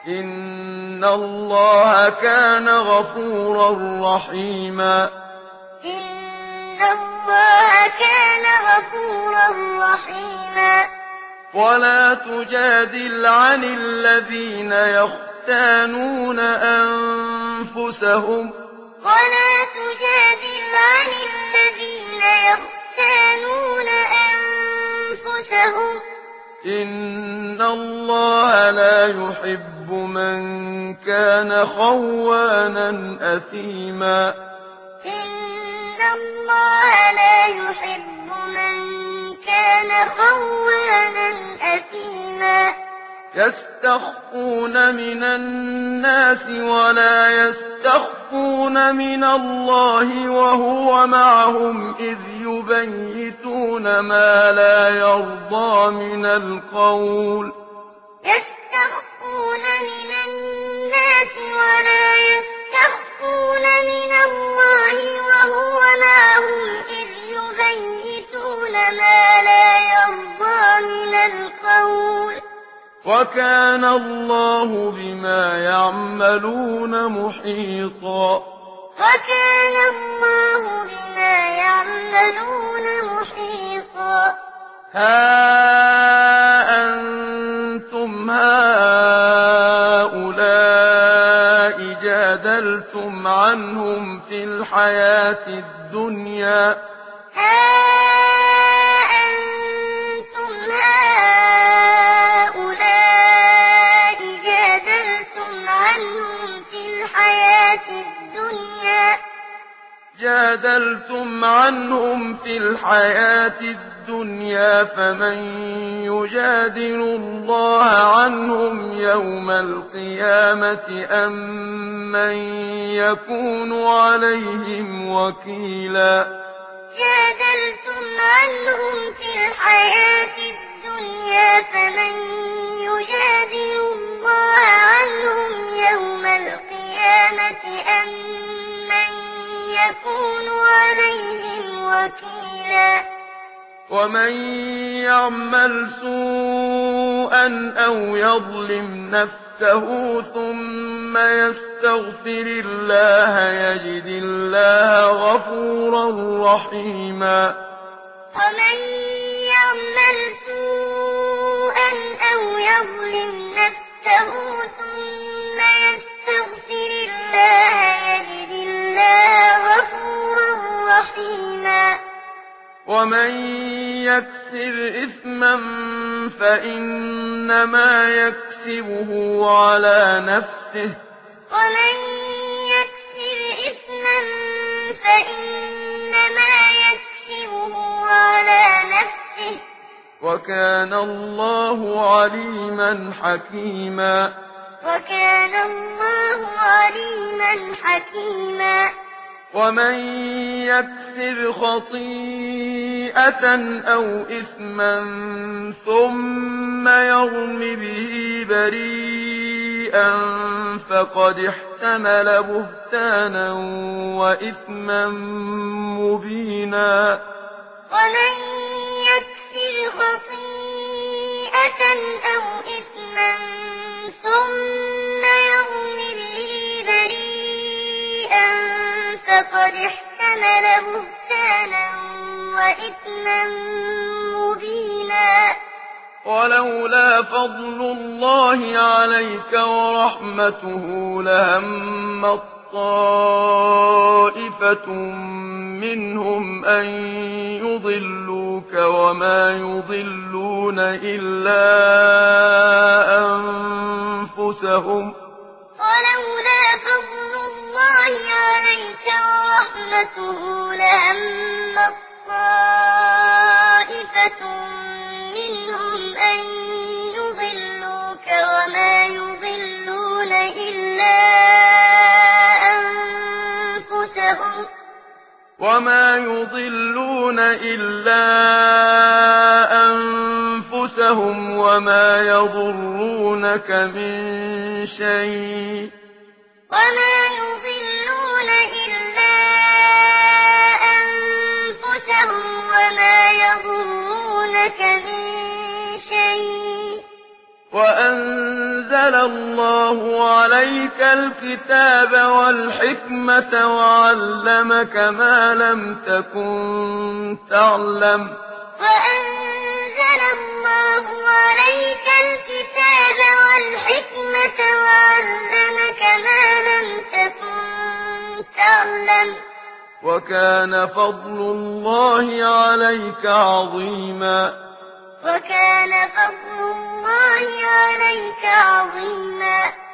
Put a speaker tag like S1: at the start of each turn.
S1: إن الله كان غفورا رحيما
S2: إن الله كان غفورا رحيما
S1: ولا تجادل عن الذين يختانون أنفسهم
S2: ولا تجادل عن الذين يختانون أنفسهم
S1: إن الله لا يحب من كان خوانا أثيما
S2: إن الله لا يحب من كان خوانا أثيما
S1: يستخفون من الناس ولا يستخفون من الله وهو معهم إذ يبيتون ما لا يرضى من القول
S2: يستخفون من الناس ولا يستخفون من الله وهو معهم إذ يبيتون ما لا يرضى من القول
S1: وكان الله بما يعملون محيطا
S2: وكان الله بما يعملون محيطا
S1: ها أنتم هؤلاء جادلتم عنهم في الحياة الدنيا جادلتم عنهم في الحياة الدنيا فمن يجادل الله عنهم يوم القيامة أم من يكون عليهم وكيلا
S2: جادلتم عنهم في الحياة الدنيا فمن يجادل الله عنهم يوم القيامة أم من يكون عليهم وكيلا
S1: ومن يعمل سوءا أو يظلم نفسه ثم يستغفر الله يجد الله غفورا رحيما
S2: ومن يعمل سوءا أو يظلم نفسه ثم يستغفر الله يجد الله غفورا رحيما
S1: ومن يكسب إثما فإنما يكسبه على نفسه
S2: ومن يكسب إثما فإنما يكسبه على نفسه
S1: وكان الله عليما حكيما
S2: وكان الله عليما حكيما
S1: ومن يكسب خطيئة أو إثما ثم يرم به بريئا فقد احتمل بهتانا وإثما مبينا
S2: ومن يكسب خطيئة أو إثما ثم يرم به بريئا فقد احتمل بهتانا وإثما مبينا
S1: ولولا فضل الله عليك ورحمته لهمت طائفة منهم أن يضلوك وما يضلون إلا أنفسهم
S2: ولولا فضل الله عليك ورحمته لهمت طائفة منهم أن يضلوك
S1: وما يضلون إلا أنفسهم وما يضرونك من شيء
S2: وما يضلون إلا أنفسهم وما يضرونك من شيء
S1: وأنزل وأنزل الله عليك الكتاب والحكمة وعلمك ما لم تكن تعلم
S2: وأنزل الله عليك الكتاب والحكمة وعلمك ما لم تكن تعلم
S1: وكان فضل الله عليك عظيما
S2: وكان فضل الله عليك عظيما